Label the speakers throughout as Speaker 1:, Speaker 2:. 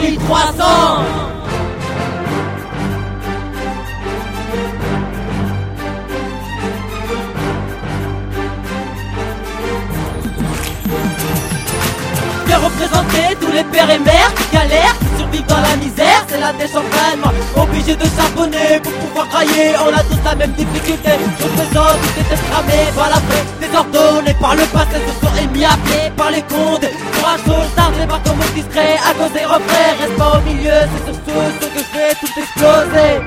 Speaker 1: 1300. Viens représenter tous les pères et mères qui galèrent, qui survivent dans la misère, c'est la dèche en vraiment obligé de charbonner pour pouvoir railler. On a tous la même difficulté, je représente toutes les têtes cramées par la paix, désordonnées par le passé, se sont émis à pied par les condes. Courageux, tardez pas comme discret, à cause des refrains, reste pas au milieu, c'est sur ce que je vais tout exploser.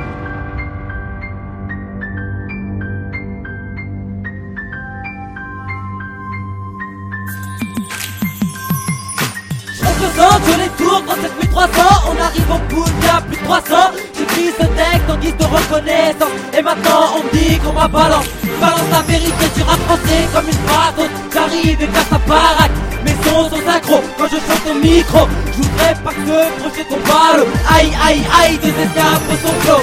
Speaker 1: Sur les tours, 37300, on arrive au bout de la plus de 300. J'écris ce texte en guise de reconnaissance. Et maintenant on me dit qu'on m'a balance la vérité du rap français comme une phrase. J'arrive et casse ta baraque. Mes sons sont synchro quand je chante au micro. Je voudrais pas que ce projet qu'on parle. Aïe aïe aïe, deux escapes son flow.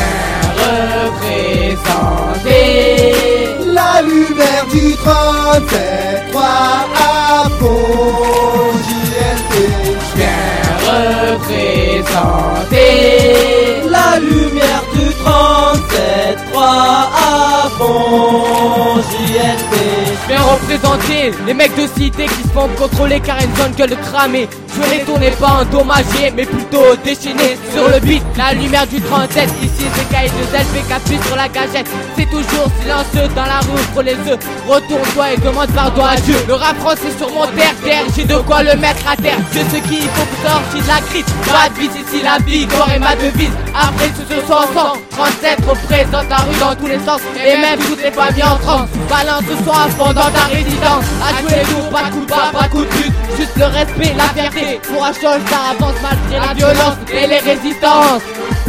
Speaker 2: Je viens représenter
Speaker 3: la lumière du 37-3 à fond.
Speaker 2: Je viens représenter
Speaker 1: la lumière du 37-3 à fond JLT.
Speaker 2: Je viens représenter les mecs de cité qui se font contrôler car une zone gueule cramée. Je les tournais pas endommagé mais plutôt déchaîné sur le beat. La lumière du 37, ici c'est K2LP qui appuie sur la gâchette. C'est toujours silencieux dans la rue, pour les œufs. Retourne-toi et demande pardon à Dieu. Le rap français sur mon terre, j'ai de quoi le mettre à terre. Je sais qu'il faut pour sortir de la crise. Pas de vis ici, la victoire est ma devise. Après ce soir 37 représente la rue dans tous les sens. Et même toutes les familles en transe. Balance ce soir à fond dans ta résidence. À jouer lourd, pas de coup de bas, pas de coup de pute. Juste le respect, la fierté. Pour un chose, ça avance malgré la violence et les résistances.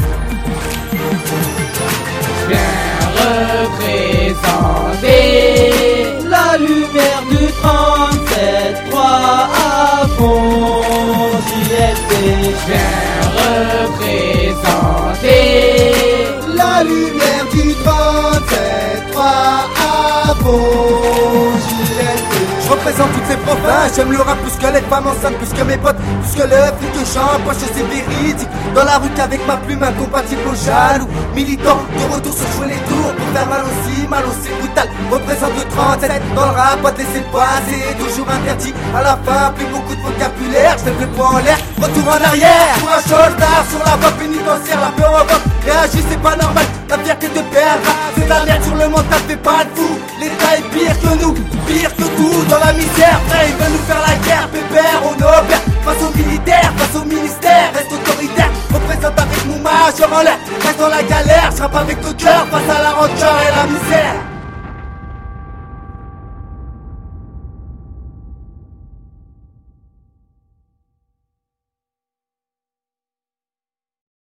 Speaker 2: Je viens représenter
Speaker 1: la lumière du 37-3 à fond JLT.
Speaker 2: Je viens représenter
Speaker 3: la lumière du 37-3 à fond JLT. Je représente toutes ces provinces, j'aime le rap plus que les femmes enceintes, plus que mes potes, plus que le fric que j'empoche, c'est véridique. Dans la rue qu'avec ma plume incompatible aux jaloux. Militant, de retour sur jouer les tours pour faire mal aussi brutal. Représente le 37 dans le rap, pas te laisser passer, toujours interdit. À la fin, plus beaucoup de vocabulaire, je lève le poing en l'air, retour en arrière. Pour un soldat sur la voie pénitentiaire, la peur en vote, réagis c'est pas normal, la fierté de perdre. C'est la merde sur le mental, fais pas le fou. L'état est pire que nous, pire que tout. Dans la misère, frère, ils veulent nous faire la guerre, pépère, on opère. Face aux militaires, face au ministère, reste autoritaire. Représente avec mon majeur en l'air, reste dans la galère. Je rappe avec le cœur face à la rancœur et la misère.